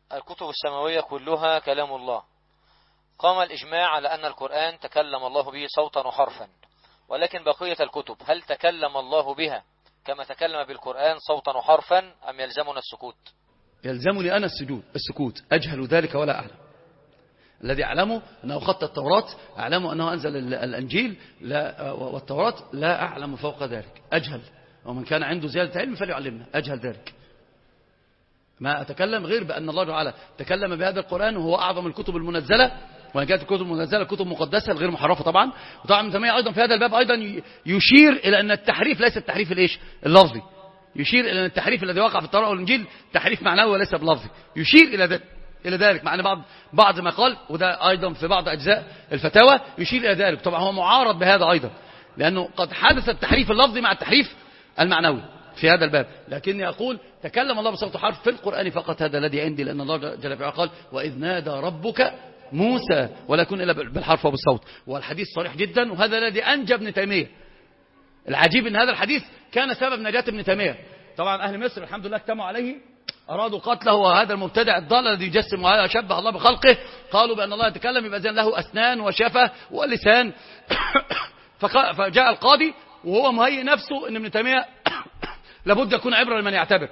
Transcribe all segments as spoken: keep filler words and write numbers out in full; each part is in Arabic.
الكتب السماوية كلها كلام الله. قام الإجماع على أن القرآن تكلم الله به صوتا وحرفا، ولكن بقية الكتب هل تكلم الله بها كما تكلم بالقرآن صوتا وحرفا أم يلزمنا السكوت؟ يلزمني أنا السجود السكوت. أجهل ذلك ولا أعلم. الذي أعلمه أنه خط التوراة، أعلم أنه أنزل الأنجيل لا والتوراة، لا أعلم فوق ذلك. أجهل، ومن كان عنده زيادة علم فليعلمنا. أجهل ذلك. ما أتكلم غير بأن الله تعالى تكلم بهذا القرآن وهو أعظم الكتب المنزلة، وإن كانت الكتب المنزلة كتب مقدسة الغير محرفة طبعا. وطبعا ابن تيمية أيضا في هذا الباب أيضا يشير إلى أن التحريف ليس التحريف الإيش اللفظي، يشير إلى أن التحريف الذي وقع في التوراة والإنجيل تحريف معنوي وليس بلفظي، يشير إلى ذلك إلى ذلك مع أن بعض بعض ما قال، وده أيضا في بعض أجزاء الفتاوى يشير إلى ذلك. طبعا هو معارض بهذا أيضا، لأنه قد حدث التحريف اللفظي مع التحريف المعنوي في هذا الباب. لكني أقول تكلم الله بصوت حرف في القرآن فقط، هذا الذي عندي، لأن الله جل وعلا قال وإذ نادى ربك موسى ولا يكون إلا بالحرف وبالصوت، والحديث صريح جدا، وهذا الذي أنجى ابن تيمية. العجيب أن هذا الحديث كان سبب نجاة ابن تيمية. طبعا أهل مصر الحمد لله اجتمعوا عليه، أرادوا قتله، وهذا المبتدع الضال الذي يجسم وشبه الله بخلقه، قالوا بأن الله يتكلم يبقى زين له أسنان وشفة ولسان. فجاء القاضي وهو مهيئ نفسه أن ابن تيمية لابد يكون عبرة لمن يعتبر.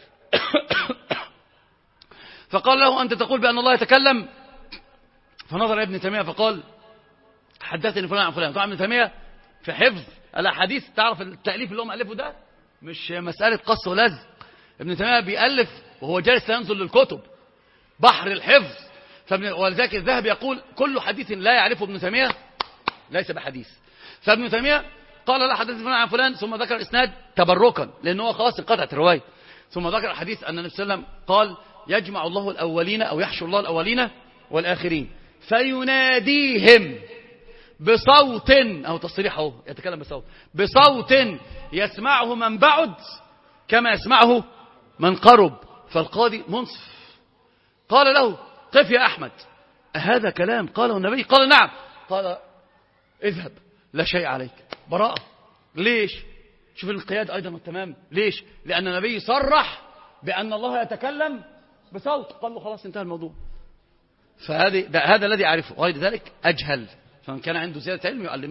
فقال له أنت تقول بأن الله يتكلم؟ فنظر ابن تيمية فقال حدثني فلان عن فلان. طبعا ابن تيمية في حفظ الأحاديث، تعرف التأليف اللي هو مألفه ده مش مسألة قص ولزق. ابن تيمية بيألف وهو جالس لا ينظر للكتب، بحر الحفظ. ولذلك الذهبي يقول كل حديث لا يعرفه ابن تيمية ليس بحديث. فابن تيمية قال لا حدثني فلان عن فلان، ثم ذكر الإسناد تبركا لأنه خلاص انقطعت الرواية، ثم ذكر الحديث أن النبي صلى الله عليه وسلم قال يجمع الله الأولين أو يحشر الله الأولين والآخرين فيناديهم بصوت، أو تصريحه يتكلم بصوت، بصوت يسمعه من بعد كما يسمعه من قرب. فالقاضي منصف قال له قف يا أحمد، أهذا كلام قاله النبي؟ قال نعم. قال اذهب لا شيء عليك، براءة. ليش؟ شوف الانقياد أيضا والتمام. ليش؟ لأن النبي صرح بأن الله يتكلم بصوت، قال له خلاص انتهى الموضوع. فهذا هذا الذي أعرفه، غير ذلك أجهل. فمن كان عنده زيادة علم يعلم.